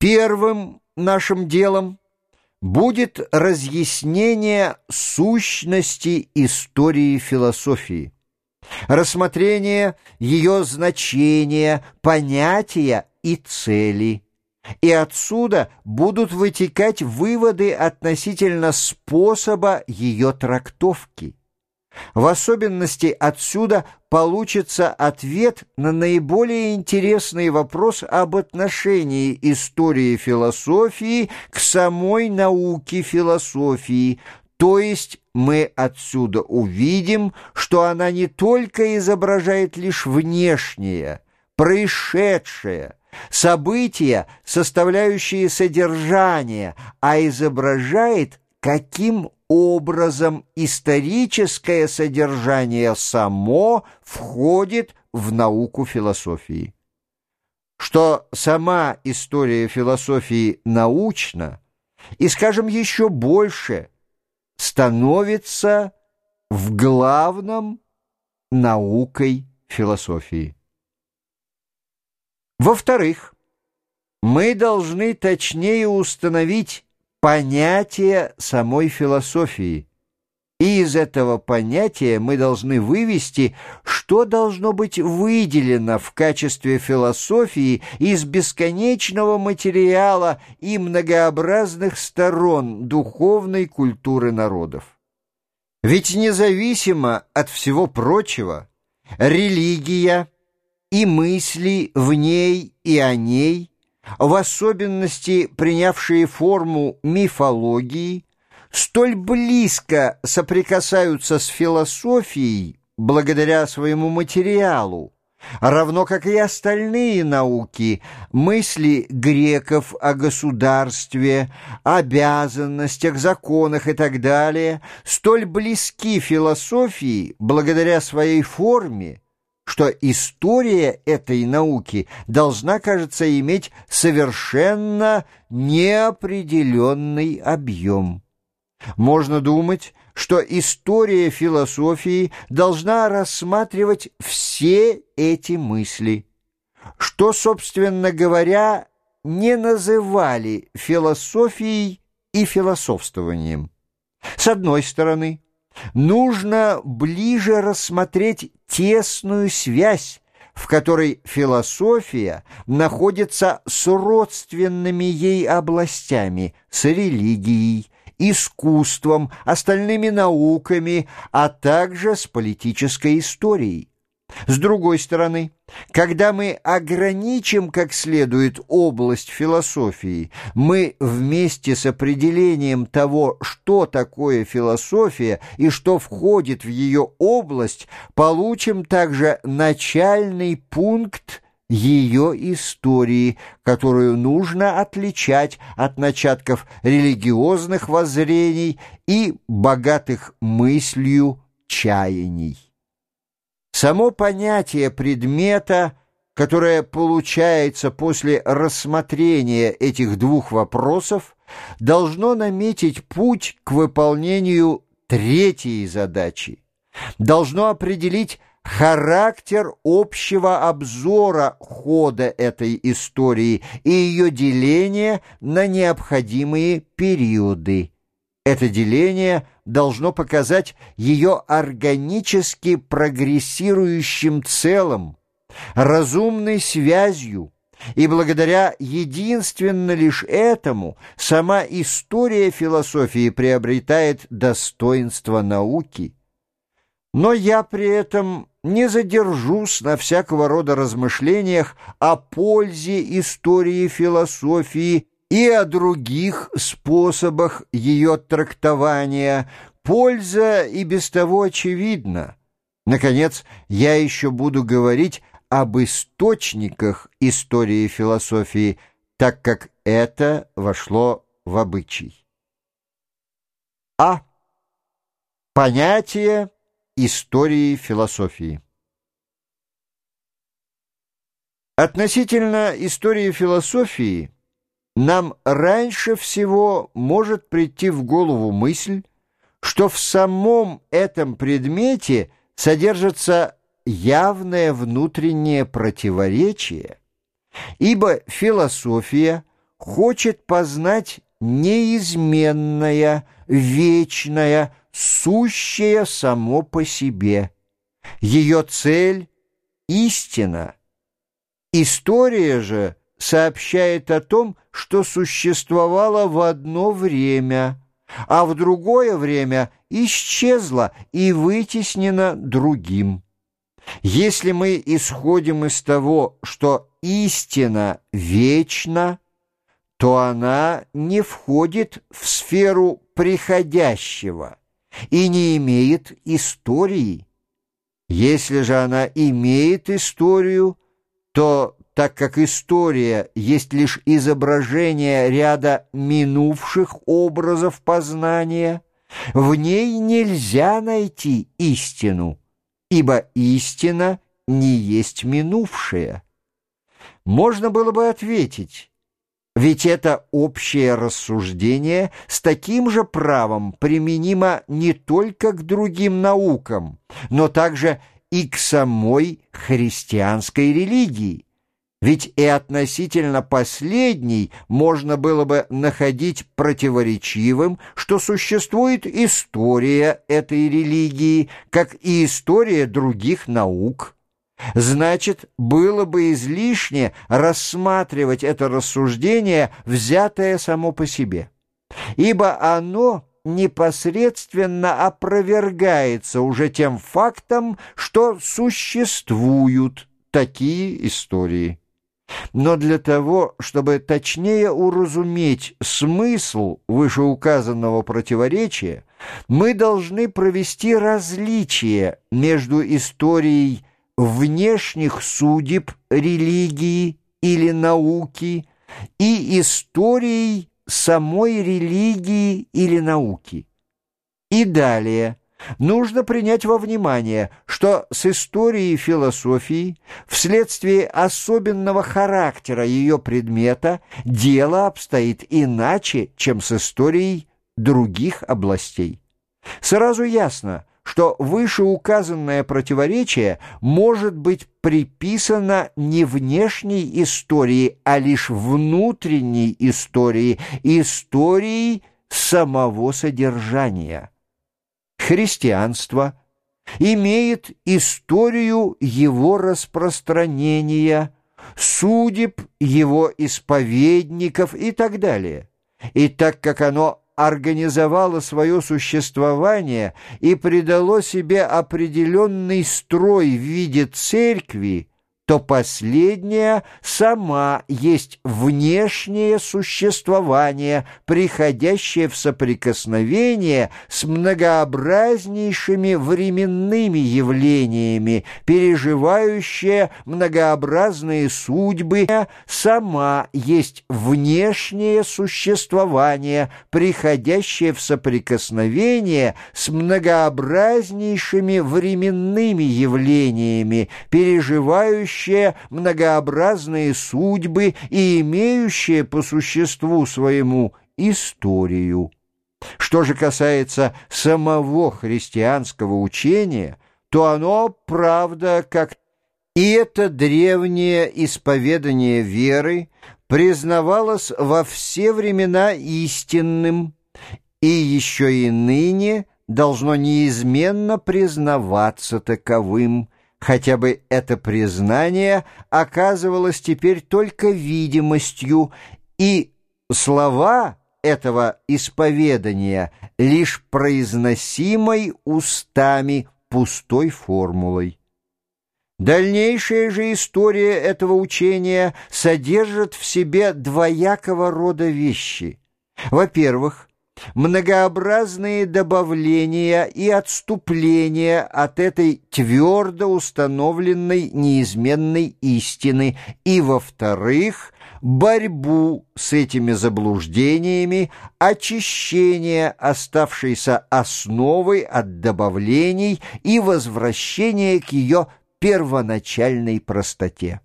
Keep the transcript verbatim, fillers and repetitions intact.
Первым нашим делом будет разъяснение сущности истории философии, рассмотрение ее значения, понятия и цели. И отсюда будут вытекать выводы относительно способа ее трактовки. В особенности отсюда получится ответ на наиболее интересный вопрос об отношении истории философии к самой науке философии, то есть мы отсюда увидим, что она не только изображает лишь внешнее, происшедшее, события, составляющие содержание, а изображает, каким образом историческое содержание само входит в науку философии. Что сама история философии научна, и, скажем, еще больше, становится в главном наукой философии. Во-вторых, мы должны точнее установить понятие самой философии, и из этого понятия мы должны вывести, что должно быть выделено в качестве философии из бесконечного материала и многообразных сторон духовной культуры народов. Ведь независимо от всего прочего, религия и мысли в ней и о ней, в особенности принявшие форму мифологии, столь близко соприкасаются с философией благодаря своему материалу, равно как и остальные науки, мысли греков о государстве, обязанностях, законах и так далее, столь близки философии благодаря своей форме, что история этой науки должна, кажется, иметь совершенно неопределенный объем. Можно думать, что история философии должна рассматривать все эти мысли, что, собственно говоря, не называли философией и философствованием. С одной стороны, нужно ближе рассмотреть тесную связь, в которой философия находится с родственными ей областями, с религией, искусством, остальными науками, а также с политической историей. С другой стороны, когда мы ограничим как следует область философии, мы вместе с определением того, что такое философия и что входит в ее область, получим также начальный пункт ее истории, которую нужно отличать от начатков религиозных воззрений и богатых мыслью чаяний. Само понятие предмета, которое получается после рассмотрения этих двух вопросов, должно наметить путь к выполнению третьей задачи, должно определить характер общего обзора хода этой истории и ее деление на необходимые периоды. Это деление должно показать ее органически прогрессирующим целым, разумной связью, и благодаря единственно лишь этому сама история философии приобретает достоинство науки. Но я при этом не задержусь на всякого рода размышлениях о пользе истории философии и о других способах ее трактования. Польза и без того очевидна. Наконец, я еще буду говорить об источниках истории философии, так как это вошло в обычай. А. Понятие истории философии. Относительно истории философии нам раньше всего может прийти в голову мысль, что в самом этом предмете содержится явное внутреннее противоречие, ибо философия хочет познать неизменное, вечное, сущее само по себе. Ее цель — истина. История же сообщает о том, что существовало в одно время, а в другое время исчезло и вытеснено другим. Если мы исходим из того, что истина вечна, то она не входит в сферу приходящего и не имеет истории. Если же она имеет историю, то, так как история есть лишь изображение ряда минувших образов познания, в ней нельзя найти истину, ибо истина не есть минувшее. Можно было бы ответить, ведь это общее рассуждение с таким же правом применимо не только к другим наукам, но также и к самой христианской религии. Ведь и относительно последней можно было бы находить противоречивым, что существует история этой религии, как и история других наук. Значит, было бы излишне рассматривать это рассуждение, взятое само по себе, ибо оно непосредственно опровергается уже тем фактом, что существуют такие истории. Но для того, чтобы точнее уразуметь смысл вышеуказанного противоречия, мы должны провести различие между историей внешних судеб религии или науки и историей самой религии или науки. И далее нужно принять во внимание, что с историей философии, вследствие особенного характера ее предмета, дело обстоит иначе, чем с историей других областей. Сразу ясно, что вышеуказанное противоречие может быть приписано не внешней истории, а лишь внутренней истории, истории самого содержания. Христианство имеет историю его распространения, судеб его исповедников и так далее. И так как оно организовало свое существование и придало себе определенный строй в виде церкви, то последняя сама есть внешнее существование, приходящее в соприкосновение с многообразнейшими временными явлениями, переживающее многообразные судьбы, сама есть внешнее существование, приходящее в соприкосновение с многообразнейшими временными явлениями, переживающее многообразные судьбы и имеющее по существу своему историю. Что же касается самого христианского учения, то оно, правда, как и это древнее исповедание веры признавалось во все времена истинным, и еще и ныне должно неизменно признаваться таковым, хотя бы это признание оказывалось теперь только видимостью, и слова этого исповедания лишь произносимой устами пустой формулой. Дальнейшая же история этого учения содержит в себе двоякого рода вещи. Во-первых, многообразные добавления и отступления от этой твердо установленной неизменной истины, и, во-вторых, борьбу с этими заблуждениями, очищение оставшейся основы от добавлений и возвращение к ее первоначальной простоте.